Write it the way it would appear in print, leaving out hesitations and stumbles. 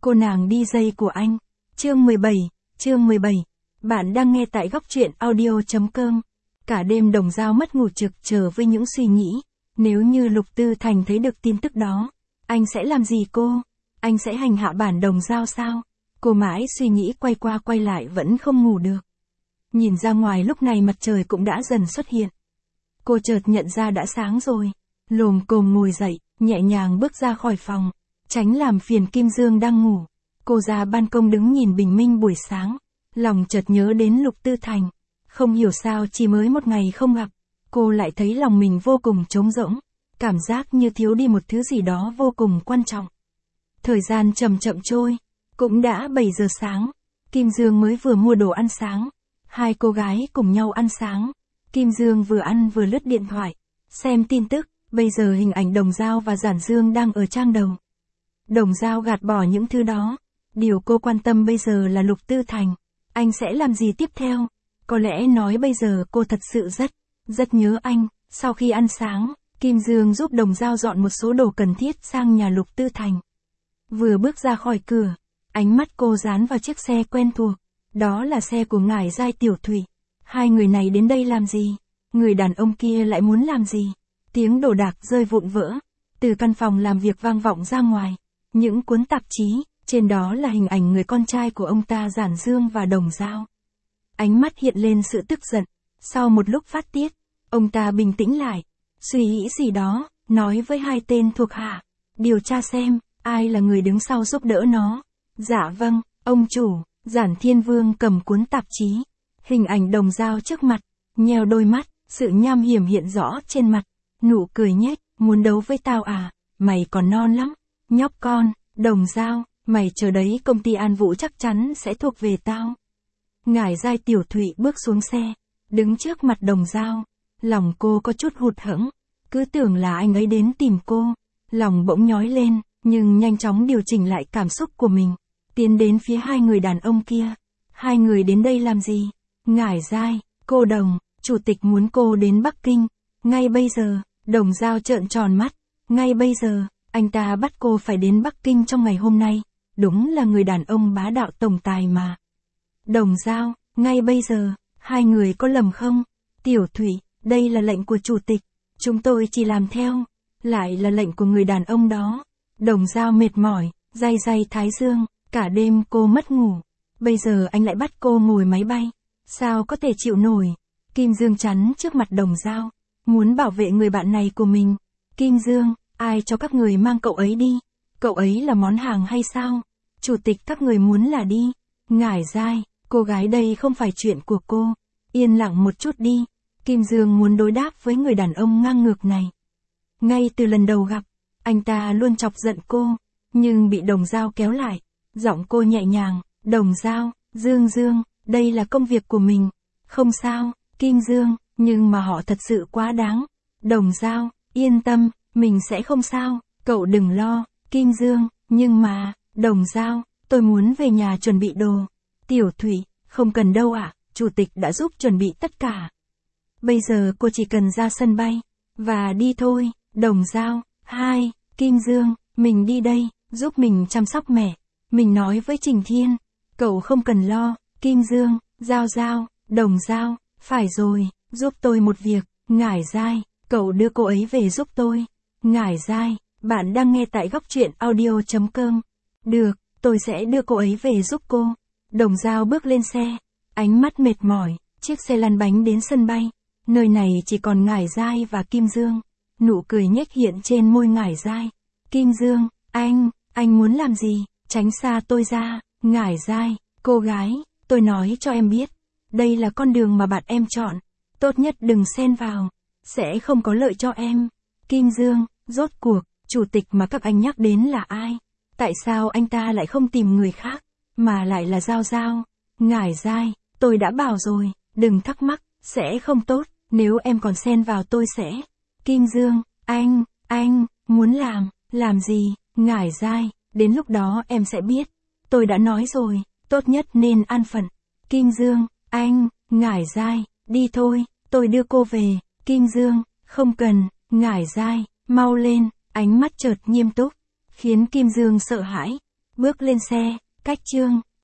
Cô nàng DJ của anh. Chương 17. Bạn đang nghe tại góc truyện audio.com. Cả đêm Đồng Dao mất ngủ trực chờ với những suy nghĩ. Nếu như Lục Tư Thành thấy được tin tức đó, anh sẽ làm gì cô? Anh sẽ hành hạ bản Đồng Dao sao? Cô mãi suy nghĩ quay qua quay lại vẫn không ngủ được. Nhìn ra ngoài lúc này mặt trời cũng đã dần xuất hiện. Cô chợt nhận ra đã sáng rồi. Lồm cồm ngồi dậy, nhẹ nhàng bước ra khỏi phòng, tránh làm phiền Kim Dương đang ngủ. Cô ra ban công đứng nhìn bình minh buổi sáng, lòng chợt nhớ đến Lục Tư Thành. Không hiểu sao chỉ mới một ngày không gặp, cô lại thấy lòng mình vô cùng trống rỗng, cảm giác như thiếu đi một thứ gì đó vô cùng quan trọng. Thời gian chậm chậm trôi, cũng đã 7 giờ sáng, Kim Dương mới vừa mua đồ ăn sáng. Hai cô gái cùng nhau ăn sáng, Kim Dương vừa ăn vừa lướt điện thoại, xem tin tức. Bây giờ hình ảnh Đồng Dao và Giản Dương đang ở trang đầu. Đồng Dao gạt bỏ những thứ đó. Điều cô quan tâm bây giờ là Lục Tư Thành. Anh sẽ làm gì tiếp theo? Có lẽ nói bây giờ cô thật sự rất nhớ anh. Sau khi ăn sáng, Kim Dương giúp Đồng Dao dọn một số đồ cần thiết sang nhà Lục Tư Thành. Vừa bước ra khỏi cửa, ánh mắt cô dán vào chiếc xe quen thuộc. Đó là xe của ngải Giai Tiểu Thụy. Hai người này đến đây làm gì? Người đàn ông kia lại muốn làm gì? Tiếng đồ đạc rơi vụn vỡ, từ căn phòng làm việc vang vọng ra ngoài. Những cuốn tạp chí, trên đó là hình ảnh người con trai của ông ta Giản Dương và Đồng Dao. Ánh mắt hiện lên sự tức giận, sau một lúc phát tiết, ông ta bình tĩnh lại, suy nghĩ gì đó, nói với hai tên thuộc hạ, điều tra xem, ai là người đứng sau giúp đỡ nó. Dạ vâng, ông chủ. Giản Thiên Vương cầm cuốn tạp chí, hình ảnh Đồng Dao trước mặt, nheo đôi mắt, sự nham hiểm hiện rõ trên mặt. Nụ cười nhếch, muốn đấu với tao à, mày còn non lắm, nhóc con. Đồng Dao, mày chờ đấy, công ty An Vũ chắc chắn sẽ thuộc về tao. Ngải Giai Tiểu Thụy bước xuống xe, đứng trước mặt Đồng Dao, lòng cô có chút hụt hẫng, cứ tưởng là anh ấy đến tìm cô, lòng bỗng nhói lên, nhưng nhanh chóng điều chỉnh lại cảm xúc của mình, tiến đến phía hai người đàn ông kia. Hai người đến đây làm gì? Ngải Giai, cô Đồng, chủ tịch muốn cô đến Bắc Kinh, ngay bây giờ. Đồng Dao trợn tròn mắt, ngay bây giờ, anh ta bắt cô phải đến Bắc Kinh trong ngày hôm nay, đúng là người đàn ông bá đạo tổng tài mà. Đồng Dao, ngay bây giờ, hai người có lầm không? Tiểu Thụy, đây là lệnh của chủ tịch, chúng tôi chỉ làm theo, lại là lệnh của người đàn ông đó. Đồng Dao mệt mỏi, day thái dương, cả đêm cô mất ngủ, bây giờ anh lại bắt cô ngồi máy bay, sao có thể chịu nổi. Kim Dương chắn trước mặt Đồng Dao, muốn bảo vệ người bạn này của mình. Kim Dương, ai cho các người mang cậu ấy đi? Cậu ấy là món hàng hay sao? Chủ tịch các người muốn là đi. Ngải Giai, cô gái đây không phải chuyện của cô. Yên lặng một chút đi. Kim Dương muốn đối đáp với người đàn ông ngang ngược này. Ngay từ lần đầu gặp, anh ta luôn chọc giận cô, nhưng bị Đồng Dao kéo lại. Giọng cô nhẹ nhàng, Đồng Dao, Dương, đây là công việc của mình. Không sao, Kim Dương, nhưng mà họ thật sự quá đáng. Đồng Dao, yên tâm, mình sẽ không sao, cậu đừng lo. Kim Dương, nhưng mà, Đồng Dao, tôi muốn về nhà chuẩn bị đồ. Tiểu Thụy, không cần đâu ạ, chủ tịch đã giúp chuẩn bị tất cả. Bây giờ cô chỉ cần ra sân bay, và đi thôi. Đồng Dao, Kim Dương, mình đi đây, giúp mình chăm sóc mẹ. Mình nói với Trình Thiên, cậu không cần lo. Kim Dương, Dao, Đồng Dao, phải rồi, giúp tôi một việc. Ngải Giai, cậu đưa cô ấy về giúp tôi. Ngải Giai, bạn đang nghe tại góc truyện audio.com. Được, tôi sẽ đưa cô ấy về giúp cô. Đồng Dao bước lên xe, ánh mắt mệt mỏi, chiếc xe lăn bánh đến sân bay. Nơi này chỉ còn Ngải Giai và Kim Dương. Nụ cười nhếch hiện trên môi Ngải Giai. Kim Dương, anh muốn làm gì? Tránh xa tôi ra. Ngải Giai, cô gái, tôi nói cho em biết, đây là con đường mà bạn em chọn. Tốt nhất đừng xen vào, sẽ không có lợi cho em. Kim Dương, rốt cuộc, chủ tịch mà các anh nhắc đến là ai? Tại sao anh ta lại không tìm người khác, mà lại là Dao? Ngải Giai, tôi đã bảo rồi, đừng thắc mắc, sẽ không tốt, nếu em còn xen vào tôi sẽ. Kim Dương, anh, muốn làm gì? Ngải Giai, đến lúc đó em sẽ biết. Tôi đã nói rồi, tốt nhất nên an phận. Kim Dương, Ngải Giai, đi thôi, tôi đưa cô về. Kim Dương, không cần. Ngải Giai, mau lên, ánh mắt chợt nghiêm túc, khiến Kim Dương sợ hãi. Bước lên xe, cách chương.